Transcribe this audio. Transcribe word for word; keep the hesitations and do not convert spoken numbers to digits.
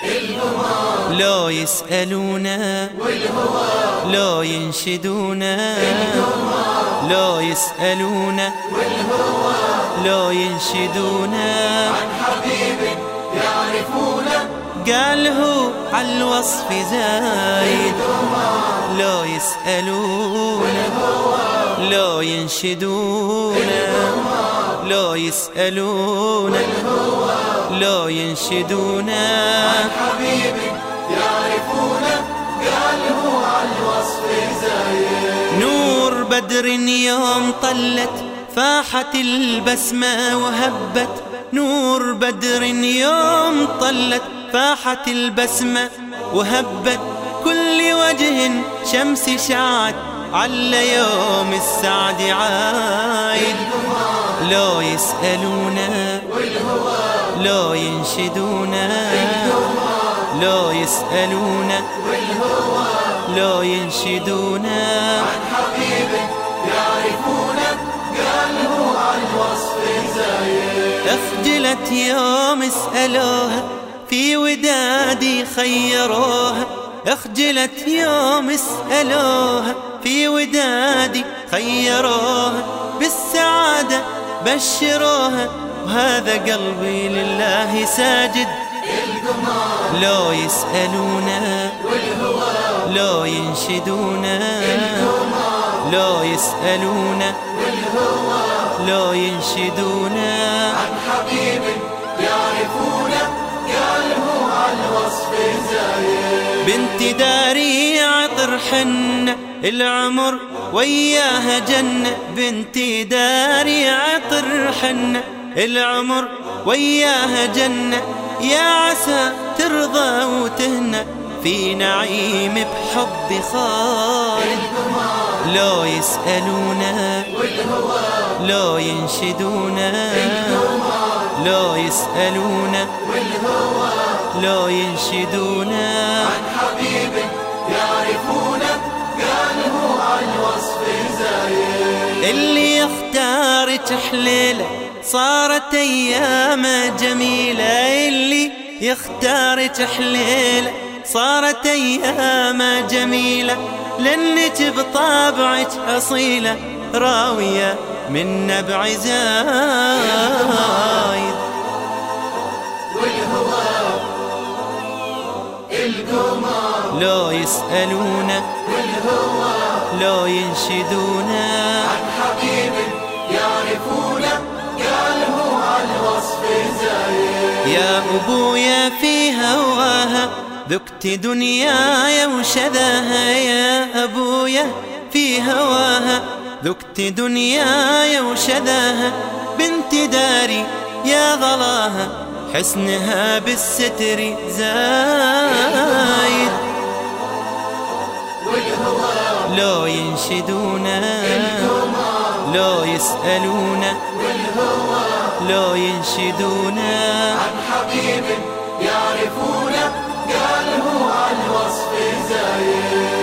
القمر، لو يسألونا والهوى، لو ينشدونا القمر، لو يسألونا والهوى، لو ينشدونا عن حبيب يعرفونه، قال هو عالوصف زايد. لو يسألونا لو ينشدونا، لو يسألونا لو ينشدونا عن حبيب يعرفونه، قال هو عالوصف زايد. نور بدر يوم طلت فاحت البسمة وهبت، نور بدر يوم طلت فاحت البسمة وهبت، كل وجه شمس شعت على يوم السعد عايد. لو يسألونا لو ينشدونا، لو يسألونا لو ينشدونا عن حبيب يعرفونه، قال هو عالوصف زايد. اخجلت يوم اسألوها في ودادي خيروها، اخجلت يوم اسألوها في ودادي خيروها، بالسعادة بشروها وهذا قلبي لله ساجد. القمر، لو يسألونا والهوى، لو ينشدونا القمر، لو يسألونا والهوى، لو ينشدونا عن حبيب يعرفونه، قال هو عالوصف زايد. بنت داري عطر حنة العمر وياها جنة، بنت داري عطر حنة العمر وياها جنة، يا عسى ترضى وتهنى في نعيم بحب خالد. لو يسألونا لو ينشدونا، لو يسألونا لو ينشدونا عن حبيب يعرفونه، قال هو عالوصف زايد. اللي يختارك حليلة صارت أيام جميلة، اللي يختارك حليلة صارت أيام جميلة، لأنك بطابعك أصيلة راوية من نبع زايد. والهوى القمر، لو يسألونا والهوى، لو ينشدونا عن حبيب يعرفونه، قال هو عالوصف زايد. يا أبويا في هواها ذقت دنياي وشذاها، يا أبويا في هواها ذقت دنياي وشذاها، بنت داري يا غلاها حسنها بالستر زايد. لو ينشدونا لو يسألونا، لو ينشدونا عن حبيب يعرفونه، قال هو عالوصف زايد.